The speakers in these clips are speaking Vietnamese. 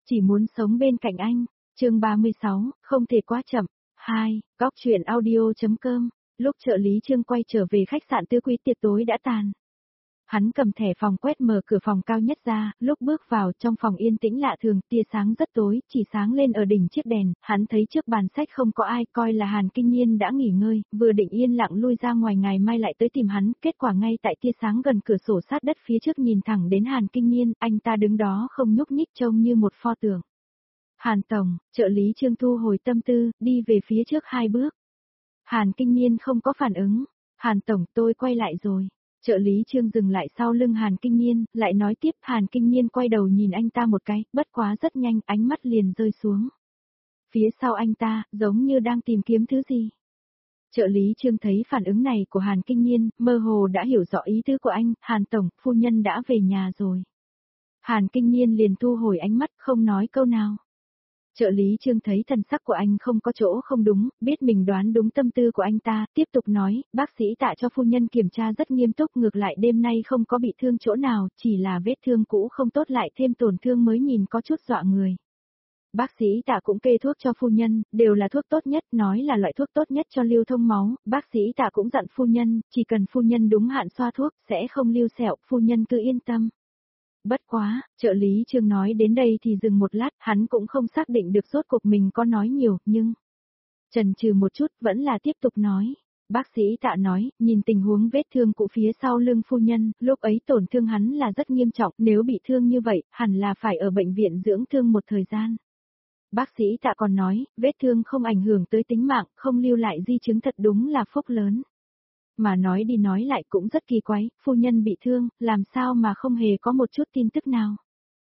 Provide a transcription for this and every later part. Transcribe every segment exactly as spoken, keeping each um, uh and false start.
Chỉ muốn sống bên cạnh anh. Chương ba mươi sáu, không thể quá chậm. hai, góc truyện audio.com. Lúc trợ lý Trương quay trở về khách sạn Tứ Quý tiệc tối đã tàn. Hắn cầm thẻ phòng quét mở cửa phòng cao nhất ra, lúc bước vào trong phòng yên tĩnh lạ thường, tia sáng rất tối, chỉ sáng lên ở đỉnh chiếc đèn, hắn thấy trước bàn sách không có ai, coi là Hàn Kinh Nhiên đã nghỉ ngơi, vừa định yên lặng lui ra ngoài ngày mai lại tới tìm hắn, kết quả ngay tại tia sáng gần cửa sổ sát đất phía trước nhìn thẳng đến Hàn Kinh Nhiên, anh ta đứng đó không nhúc nhích trông như một pho tượng. Hàn Tổng, trợ lý Trương thu hồi tâm tư, đi về phía trước hai bước. Hàn Kinh Nhiên không có phản ứng. Hàn Tổng, tôi quay lại rồi. Trợ lý Trương dừng lại sau lưng Hàn Kinh Nhiên, lại nói tiếp. Hàn Kinh Nhiên quay đầu nhìn anh ta một cái, bất quá rất nhanh, ánh mắt liền rơi xuống. Phía sau anh ta, giống như đang tìm kiếm thứ gì. Trợ lý Trương thấy phản ứng này của Hàn Kinh Nhiên, mơ hồ đã hiểu rõ ý tứ của anh. Hàn Tổng, phu nhân đã về nhà rồi. Hàn Kinh Nhiên liền thu hồi ánh mắt, không nói câu nào. Trợ lý Trương thấy thần sắc của anh không có chỗ không đúng, biết mình đoán đúng tâm tư của anh ta, tiếp tục nói, bác sĩ Tạ cho phu nhân kiểm tra rất nghiêm túc, ngược lại đêm nay không có bị thương chỗ nào, chỉ là vết thương cũ không tốt lại thêm tổn thương mới nhìn có chút dọa người. Bác sĩ Tạ cũng kê thuốc cho phu nhân, đều là thuốc tốt nhất, nói là loại thuốc tốt nhất cho lưu thông máu, bác sĩ Tạ cũng dặn phu nhân, chỉ cần phu nhân đúng hạn xoa thuốc, sẽ không lưu sẹo, phu nhân cứ yên tâm. Bất quá, trợ lý Trương nói đến đây thì dừng một lát, hắn cũng không xác định được rốt cuộc mình có nói nhiều, nhưng... Chần chừ một chút vẫn là tiếp tục nói. Bác sĩ Tạ nói, nhìn tình huống vết thương cụ phía sau lưng phu nhân, lúc ấy tổn thương hắn là rất nghiêm trọng, nếu bị thương như vậy, hẳn là phải ở bệnh viện dưỡng thương một thời gian. Bác sĩ Tạ còn nói, vết thương không ảnh hưởng tới tính mạng, không lưu lại di chứng thật đúng là phúc lớn. Mà nói đi nói lại cũng rất kỳ quái, phu nhân bị thương, làm sao mà không hề có một chút tin tức nào.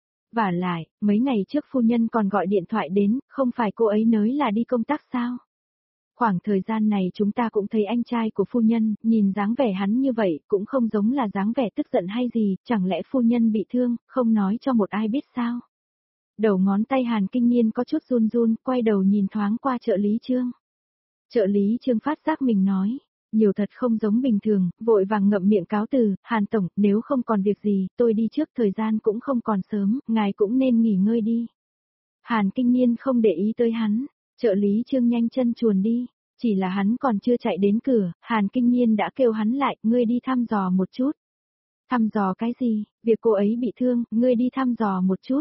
Vả lại, mấy ngày trước phu nhân còn gọi điện thoại đến, không phải cô ấy nói là đi công tác sao? Khoảng thời gian này chúng ta cũng thấy anh trai của phu nhân, nhìn dáng vẻ hắn như vậy, cũng không giống là dáng vẻ tức giận hay gì, chẳng lẽ phu nhân bị thương, không nói cho một ai biết sao? Đầu ngón tay Hàn Kinh Nhiên có chút run run, quay đầu nhìn thoáng qua trợ lý Trương. Trợ lý Trương phát giác mình nói. Nhiều thật không giống bình thường, vội vàng ngậm miệng cáo từ, Hàn Tổng, nếu không còn việc gì, tôi đi trước, thời gian cũng không còn sớm, ngài cũng nên nghỉ ngơi đi. Hàn Kinh Nhiên không để ý tới hắn, trợ lý Trương nhanh chân chuồn đi, chỉ là hắn còn chưa chạy đến cửa, Hàn Kinh Nhiên đã kêu hắn lại, ngươi đi thăm dò một chút. Thăm dò cái gì, việc cô ấy bị thương, ngươi đi thăm dò một chút.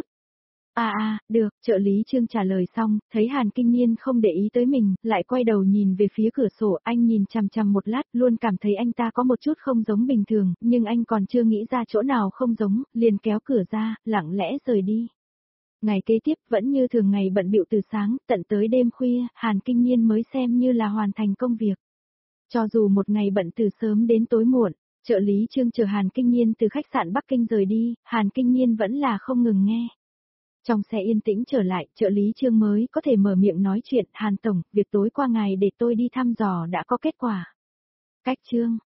À à, được, trợ lý Trương trả lời xong, thấy Hàn Kinh Nhiên không để ý tới mình, lại quay đầu nhìn về phía cửa sổ, anh nhìn chằm chằm một lát, luôn cảm thấy anh ta có một chút không giống bình thường, nhưng anh còn chưa nghĩ ra chỗ nào không giống, liền kéo cửa ra, lặng lẽ rời đi. Ngày kế tiếp vẫn như thường ngày bận bịu từ sáng, tận tới đêm khuya, Hàn Kinh Nhiên mới xem như là hoàn thành công việc. Cho dù một ngày bận từ sớm đến tối muộn, trợ lý Trương chờ Hàn Kinh Nhiên từ khách sạn Bắc Kinh rời đi, Hàn Kinh Nhiên vẫn là không ngừng nghe. Trong xe yên tĩnh trở lại, trợ lý Trương mới có thể mở miệng nói chuyện, Hàn Tổng, việc tối qua ngày để tôi đi thăm dò đã có kết quả. Cách Trương,